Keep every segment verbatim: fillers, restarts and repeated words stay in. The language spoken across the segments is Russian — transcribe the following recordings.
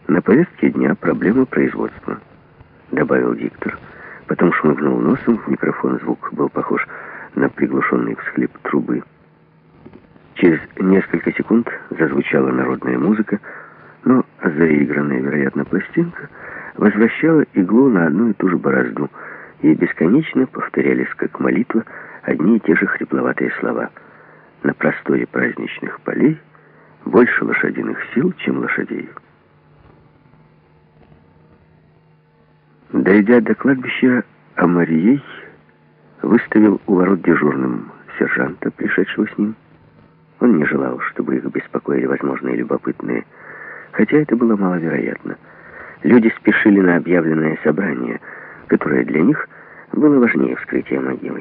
На повестке дня проблема производства, добавил диктор. Потом шмыгнул носом в микрофон. Звук был похож на приглушенный всхлип трубы. Через несколько секунд зазвучала народная музыка, но заигранная, вероятно, пластинка возвращала иглу на одну и ту же борозду, и бесконечно повторялись, как молитва, одни и те же хрипловатые слова. На просторе праздничных полей больше лошадиных сил, чем лошадей. Дойдя до кладбища, Амарией выставил у ворот дежурным сержанта, пришедшего с ним. Он не желал, чтобы их беспокоили возможные любопытные, хотя это было маловероятно. Люди спешили на объявленное собрание, которое для них было важнее вскрытия могилы.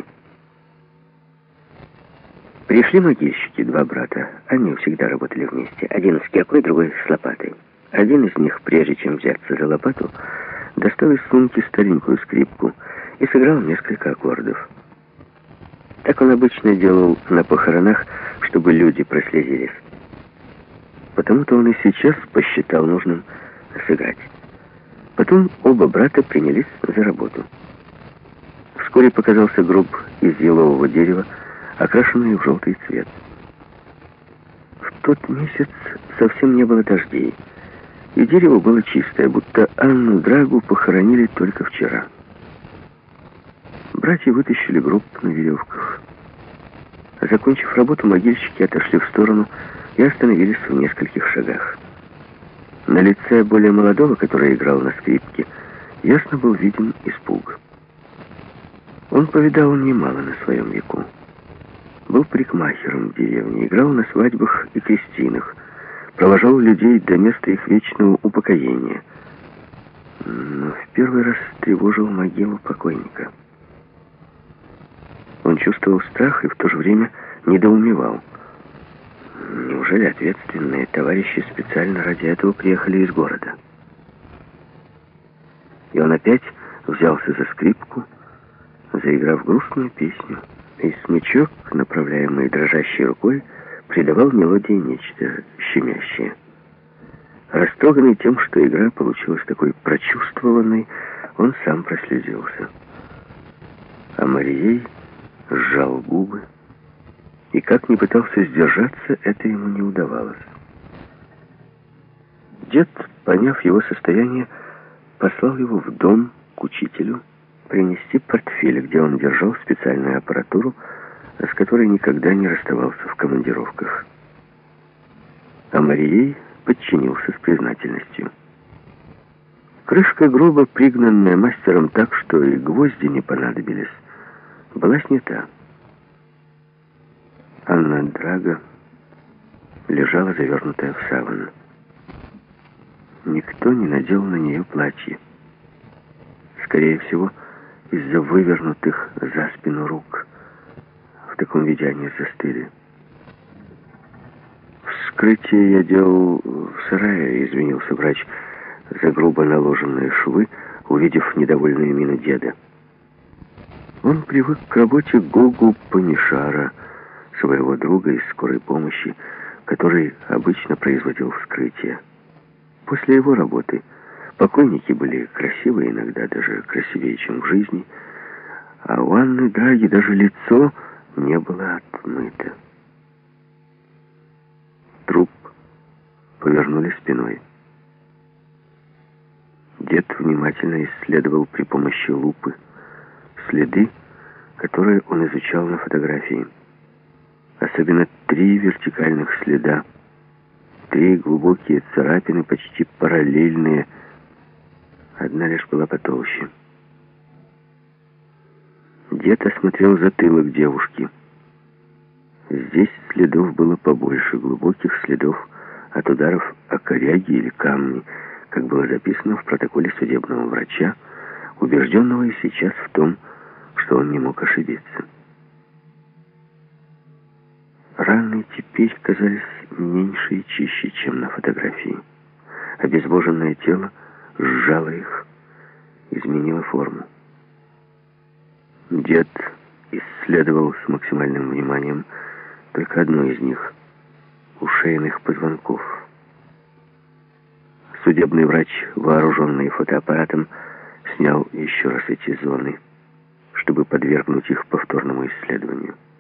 Пришли могильщики, два брата. Они всегда работали вместе. Один с киркой, другой с лопатой. Один из них, прежде чем взяться за лопату, достал из сумки старенькую скрипку и сыграл несколько аккордов. Так он обычно делал на похоронах, чтобы люди прослезились. Потому-то он и сейчас посчитал нужным сыграть. Потом оба брата принялись за работу. Вскоре показался гроб из елового дерева, окрашенный в желтый цвет. В тот месяц совсем не было дождей, и дерево было чистое, будто Анну Драгу похоронили только вчера. Братья вытащили гроб на веревках. Закончив работу, могильщики отошли в сторону и остановились в нескольких шагах. На лице более молодого, который играл на скрипке, ясно был виден испуг. Он повидал немало на своем веку. Был парикмахером в деревне, играл на свадьбах и крестинах, провожал людей до места их вечного упокоения. Но в первый раз тревожил могилу покойника. Он чувствовал страх и в то же время недоумевал. Неужели ответственные товарищи специально ради этого приехали из города? И он опять взялся за скрипку, заиграв грустную песню, и смычок, направляемый дрожащей рукой, придавал мелодии нечто щемящее. Растроганный тем, что игра получилась такой прочувствованной, он сам прослезился. А Марией сжал губы, и как ни пытался сдержаться, это ему не удавалось. Дед, поняв его состояние, послал его в дом к учителю принести портфель, где он держал специальную аппаратуру, с которой никогда не расставался в командировках. А Марией подчинился с признательностью. Крышка гроба, пригнанная мастером так, что и гвозди не понадобились, была снята. Анна Драга лежала завернутая в саван. Никто не надел на нее платье. Скорее всего, из-за вывернутых за спину рук. В таком виде они застыли. Вскрытие я делал в сарае, извинился врач за грубо наложенные швы, увидев недовольную мину деда. Он привык к работе Гогу Панишара, своего друга из скорой помощи, который обычно производил вскрытие. После его работы покойники были красивы, иногда даже красивее, чем в жизни, а у Анны Драги даже лицо не было отмыто. Труп повернули спиной. Дед внимательно исследовал при помощи лупы следы, которые он изучал на фотографии. Особенно три вертикальных следа, три глубокие царапины, почти параллельные. Одна лишь была потолще. Дед осмотрел затылок девушки. Здесь следов было побольше, глубоких следов от ударов о коряги или камни, как было записано в протоколе судебного врача, убежденного и сейчас в том, что он не мог ошибиться. Раны теперь казались меньше и чище, чем на фотографии. Обезвоженное тело сжало их, изменило форму. Дед исследовал с максимальным вниманием только одну из них — у шейных позвонков. Судебный врач, вооруженный фотоаппаратом, снял еще раз эти зоны, чтобы подвергнуть их повторному исследованию.